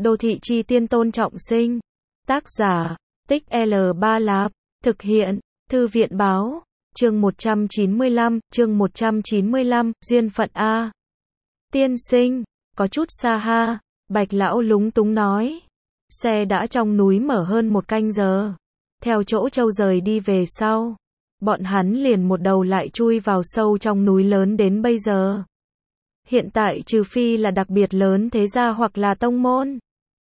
Đô thị chi tiên Tôn Trọng Sinh. Tác giả, Tích L3 Lạp. Thực hiện, Thư viện báo. Chương 195, duyên phận A. Tiên sinh, có chút xa ha, Bạch lão lúng túng nói. Xe đã trong núi mở hơn 1 canh giờ. Theo chỗ Châu rời đi về sau, bọn hắn liền một đầu lại chui vào sâu trong núi lớn đến bây giờ. Hiện tại trừ phi là đặc biệt lớn thế gia hoặc là tông môn.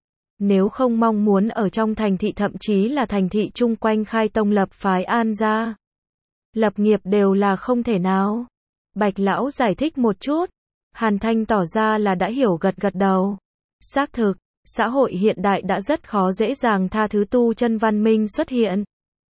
Nếu không mong muốn ở trong thành thị thậm chí là thành thị chung quanh khai tông lập phái an gia, lập nghiệp đều là không thể nào. Bạch lão giải thích một chút. Hàn Thanh tỏ ra là đã hiểu, gật gật đầu. Xác thực, xã hội hiện đại đã rất khó dễ dàng tha thứ tu chân văn minh xuất hiện.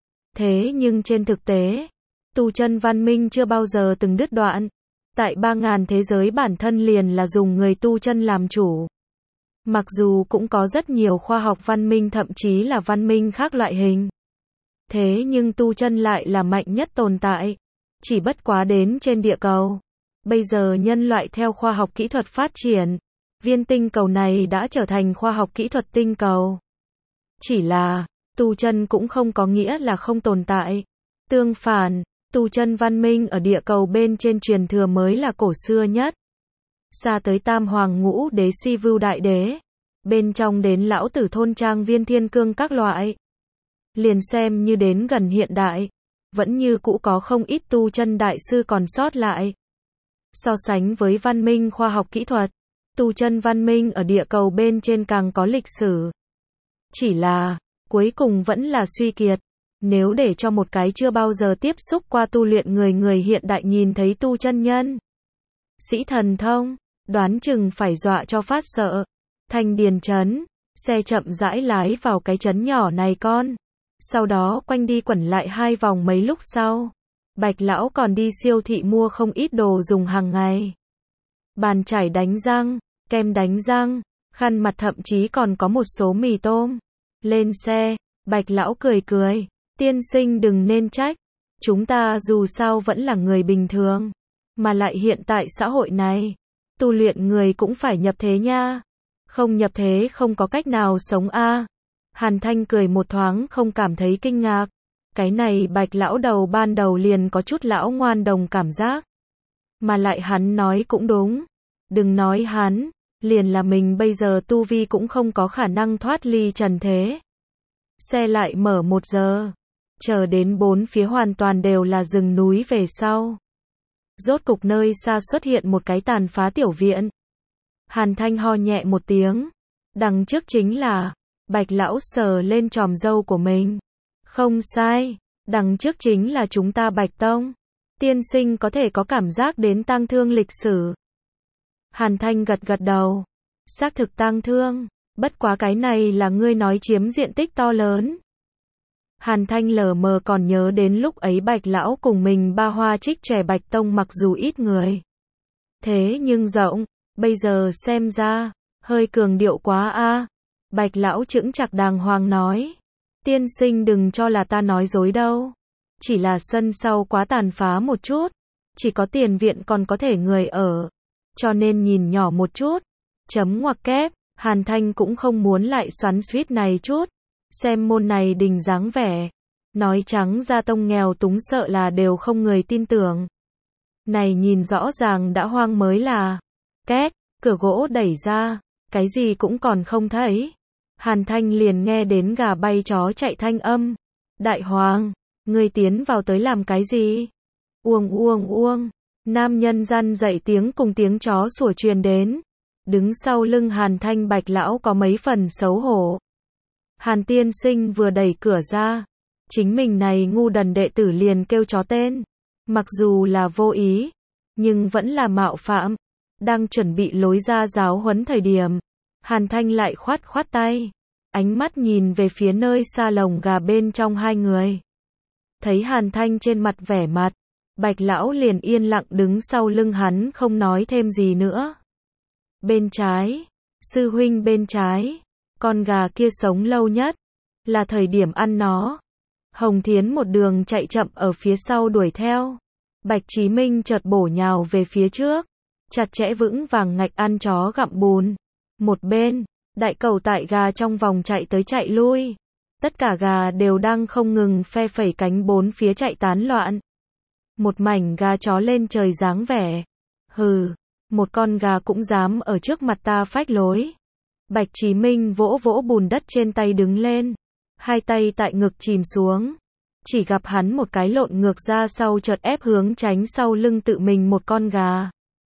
Thế nhưng trên thực tế, tu chân văn minh chưa bao giờ từng đứt đoạn. Tại 3.000 thế giới bản thân liền là dùng người tu chân làm chủ. Mặc dù cũng có rất nhiều khoa học văn minh thậm chí là văn minh khác loại hình. Thế nhưng tu chân lại là mạnh nhất tồn tại. Chỉ bất quá đến trên địa cầu. Bây giờ nhân loại theo khoa học kỹ thuật phát triển. Viên tinh cầu này đã trở thành khoa học kỹ thuật tinh cầu. Chỉ là, tu chân cũng không có nghĩa là không tồn tại. Tương phản, tu chân văn minh ở địa cầu bên trên truyền thừa mới là cổ xưa nhất. Xa tới Tam Hoàng Ngũ Đế Si Vưu Đại Đế. Bên trong đến lão tử thôn trang viên thiên cương các loại. Liền xem như đến gần hiện đại. Vẫn như cũ có không ít tu chân đại sư còn sót lại. So sánh với văn minh khoa học kỹ thuật, tu chân văn minh ở địa cầu bên trên càng có lịch sử. Chỉ là, cuối cùng vẫn là suy kiệt. Nếu để cho một cái chưa bao giờ tiếp xúc qua tu luyện người hiện đại nhìn thấy tu chân nhân sĩ thần thông, đoán chừng phải dọa cho phát sợ. Thanh Điền trấn, xe chậm rãi lái vào cái trấn nhỏ này con. Sau đó quanh đi quẩn lại 2 vòng, mấy lúc sau, Bạch lão còn đi siêu thị mua không ít đồ dùng hàng ngày. Bàn chải đánh răng, kem đánh răng, khăn mặt, thậm chí còn có một số mì tôm. Lên xe, Bạch lão cười cười. Tiên sinh đừng nên trách. Chúng ta dù sao vẫn là người bình thường. Mà lại hiện tại xã hội này, tu luyện người cũng phải nhập thế nha. Không nhập thế không có cách nào sống a. Hàn Thanh cười một thoáng không cảm thấy kinh ngạc. Cái này Bạch lão đầu ban đầu liền có chút lão ngoan đồng cảm giác. Mà lại hắn nói cũng đúng. Đừng nói hắn, liền là mình bây giờ tu vi cũng không có khả năng thoát ly trần thế. Xe lại mở 1 giờ. Chờ đến 4 phía hoàn toàn đều là rừng núi về sau. Rốt cục nơi xa xuất hiện một cái tàn phá tiểu viện. Hàn Thanh ho nhẹ một tiếng. Đằng trước chính là, Bạch lão sờ lên chòm râu của mình. Không sai, đằng trước chính là chúng ta Bạch Tông. Tiên sinh có thể có cảm giác đến tang thương lịch sử. Hàn Thanh gật gật đầu. Xác thực tang thương, bất quá cái này là ngươi nói chiếm diện tích to lớn. Hàn Thanh lờ mờ còn nhớ đến lúc ấy Bạch lão cùng mình ba hoa trích trẻ Bạch Tông mặc dù ít người. Thế nhưng rộng, bây giờ xem ra, hơi cường điệu quá a. Bạch lão chững chạc đàng hoàng nói. Tiên sinh đừng cho là ta nói dối đâu. Chỉ là sân sau quá tàn phá một chút. Chỉ có tiền viện còn có thể người ở. Cho nên nhìn nhỏ một chút. Chấm ngoặc kép, Hàn Thanh cũng không muốn lại xoắn xuýt này chút. Xem môn này đình dáng vẻ. Nói trắng ra tông nghèo túng sợ là đều không người tin tưởng. Này nhìn rõ ràng đã hoang mới là. Két, cửa gỗ đẩy ra. Cái gì cũng còn không thấy. Hàn Thanh liền nghe đến gà bay chó chạy thanh âm. Đại hoàng, ngươi tiến vào tới làm cái gì? Uông uông uông. Nam nhân răn dậy tiếng cùng tiếng chó sủa truyền đến. Đứng sau lưng Hàn Thanh Bạch lão có mấy phần xấu hổ. Hàn tiên sinh vừa đẩy cửa ra. Chính mình này ngu đần đệ tử liền kêu chó tên. Mặc dù là vô ý, nhưng vẫn là mạo phạm. Đang chuẩn bị lối ra giáo huấn thời điểm. Hàn Thanh lại khoát khoát tay. Ánh mắt nhìn về phía nơi xa lồng gà bên trong 2 người. Thấy Hàn Thanh trên mặt vẻ mặt. Bạch lão liền yên lặng đứng sau lưng hắn không nói thêm gì nữa. Bên trái, sư huynh bên trái. Con gà kia sống lâu nhất. Là thời điểm ăn nó. Hồng Thiến một đường chạy chậm ở phía sau đuổi theo. Bạch Chí Minh chợt bổ nhào về phía trước. Chặt chẽ vững vàng ngạch ăn chó gặm bùn. Một bên, Đại cầu tại gà trong vòng chạy tới chạy lui. Tất cả gà đều đang không ngừng phe phẩy cánh bốn phía chạy tán loạn. Một mảnh gà chó lên trời dáng vẻ. Hừ, một con gà cũng dám ở trước mặt ta phách lối. Bạch Chí Minh vỗ vỗ bùn đất trên tay đứng lên. Hai tay tại ngực chìm xuống. Chỉ gặp hắn một cái lộn ngược ra sau chợt ép hướng tránh sau lưng tự mình một con gà.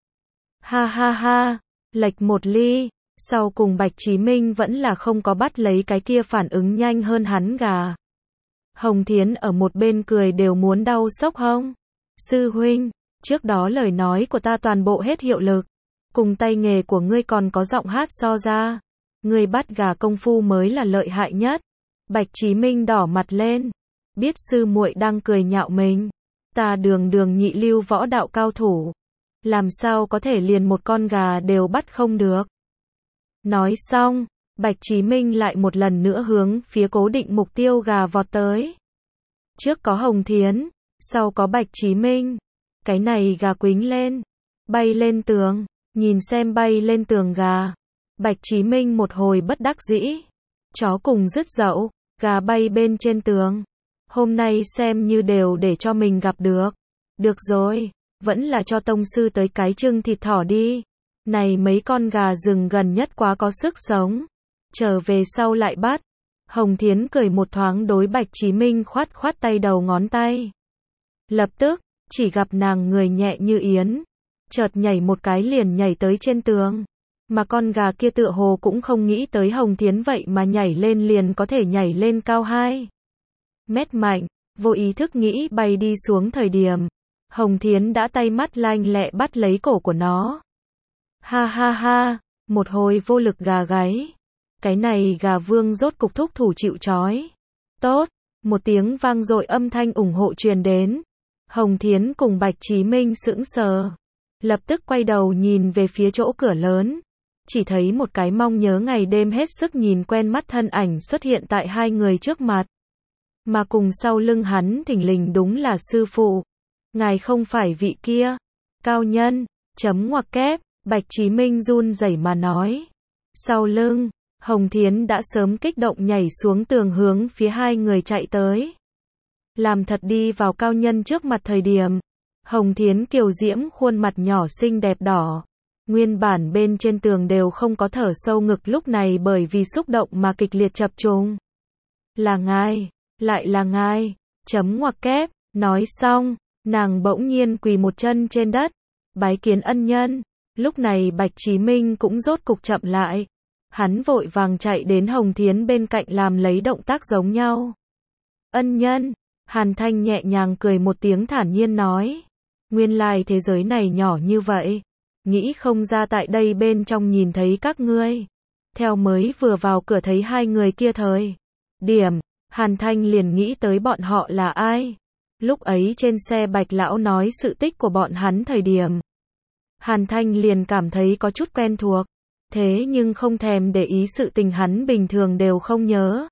Ha ha ha, lệch một ly. Sau cùng Bạch Chí Minh vẫn là không có bắt lấy cái kia phản ứng nhanh hơn hắn gà. Hồng Thiến ở một bên cười đều muốn đau sốc hông. Sư huynh, trước đó lời nói của ta toàn bộ hết hiệu lực. Cùng tay nghề của ngươi còn có giọng hát so ra. Ngươi bắt gà công phu mới là lợi hại nhất. Bạch Chí Minh đỏ mặt lên. Biết sư muội đang cười nhạo mình. Ta đường đường nhị lưu võ đạo cao thủ. Làm sao có thể liền một con gà đều bắt không được. Nói xong, Bạch Chí Minh lại một lần nữa hướng phía cố định mục tiêu gà vọt tới. Trước có Hồng Thiến, sau có Bạch Chí Minh. Cái này gà quính lên, bay lên tường, nhìn xem bay lên tường gà. Bạch Chí Minh một hồi bất đắc dĩ. Chó cùng dứt dậu, gà bay bên trên tường. Hôm nay xem như đều để cho mình gặp được. Được rồi, vẫn là cho tông sư tới cái trưng thịt thỏ đi. Này mấy con gà rừng gần nhất quá có sức sống. Trở về sau lại bắt. Hồng Thiến cười một thoáng đối Bạch Chí Minh khoát khoát tay đầu ngón tay. Lập tức, chỉ gặp nàng người nhẹ như yến. Chợt nhảy một cái liền nhảy tới trên tường. Mà con gà kia tựa hồ cũng không nghĩ tới Hồng Thiến vậy mà nhảy lên liền có thể nhảy lên cao 2 mét mạnh. Vô ý thức nghĩ bay đi xuống thời điểm. Hồng Thiến đã tay mắt lanh lẹ bắt lấy cổ của nó. Ha ha ha, một hồi vô lực gà gáy. Cái này gà vương rốt cục thúc thủ chịu trói. Tốt, một tiếng vang dội âm thanh ủng hộ truyền đến. Hồng Thiến cùng Bạch Chí Minh sững sờ. Lập tức quay đầu nhìn về phía chỗ cửa lớn. Chỉ thấy một cái mong nhớ ngày đêm hết sức nhìn quen mắt thân ảnh xuất hiện tại hai người trước mặt. Mà cùng sau lưng hắn thình lình đúng là sư phụ. Ngài không phải vị kia. Cao nhân, chấm ngoặc kép. Bạch Chí Minh run rẩy mà nói. Sau lưng, Hồng Thiến đã sớm kích động nhảy xuống tường hướng phía hai người chạy tới. Làm thật đi vào cao nhân trước mặt thời điểm. Hồng Thiến kiều diễm khuôn mặt nhỏ xinh đẹp đỏ. Nguyên bản bên trên tường đều không có thở sâu ngực lúc này bởi vì xúc động mà kịch liệt chập trùng. Là ngài, lại là ngài, chấm ngoặc kép, nói xong, nàng bỗng nhiên quỳ một chân trên đất, bái kiến ân nhân. Lúc này Bạch Chí Minh cũng rốt cục chậm lại. Hắn vội vàng chạy đến Hồng Thiến bên cạnh làm lấy động tác giống nhau. Ân nhân, Hàn Thanh nhẹ nhàng cười một tiếng thản nhiên nói. Nguyên lai thế giới này nhỏ như vậy. Nghĩ không ra tại đây bên trong nhìn thấy các ngươi. Theo mới vừa vào cửa thấy hai người kia thời điểm, Hàn Thanh liền nghĩ tới bọn họ là ai. Lúc ấy trên xe Bạch Lão nói sự tích của bọn hắn thời điểm. Hàn Thanh liền cảm thấy có chút quen thuộc. Thế nhưng không thèm để ý sự tình hắn bình thường đều không nhớ.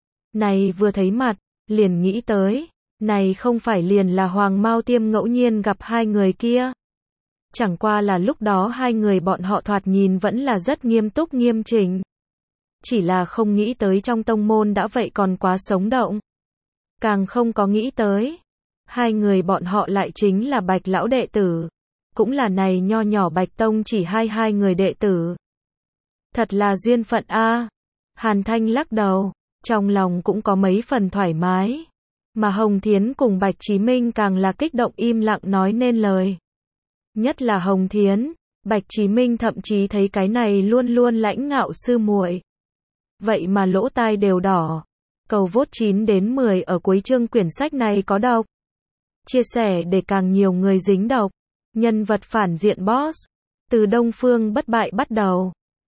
Này vừa thấy mặt, liền nghĩ tới. Này không phải liền là Hoàng Mao Tiêm ngẫu nhiên gặp hai người kia. Chẳng qua là lúc đó hai người bọn họ thoạt nhìn vẫn là rất nghiêm túc nghiêm chỉnh. Chỉ là không nghĩ tới trong tông môn đã vậy còn quá sống động. Càng không có nghĩ tới. Hai người bọn họ lại chính là Bạch Lão đệ tử. Cũng là này nho nhỏ Bạch Tông chỉ hai người đệ tử. Thật là duyên phận a. Hàn Thanh lắc đầu, trong lòng cũng có mấy phần thoải mái. Mà Hồng Thiến cùng Bạch Chí Minh càng là kích động im lặng nói nên lời. Nhất là Hồng Thiến, Bạch Chí Minh thậm chí thấy cái này luôn luôn lãnh ngạo sư muội. Vậy mà lỗ tai đều đỏ. Cầu vote 9 đến 10 ở cuối chương quyển sách này có độc. Chia sẻ để càng nhiều người dính độc. Nhân vật phản diện boss. Từ Đông Phương bất bại bắt đầu.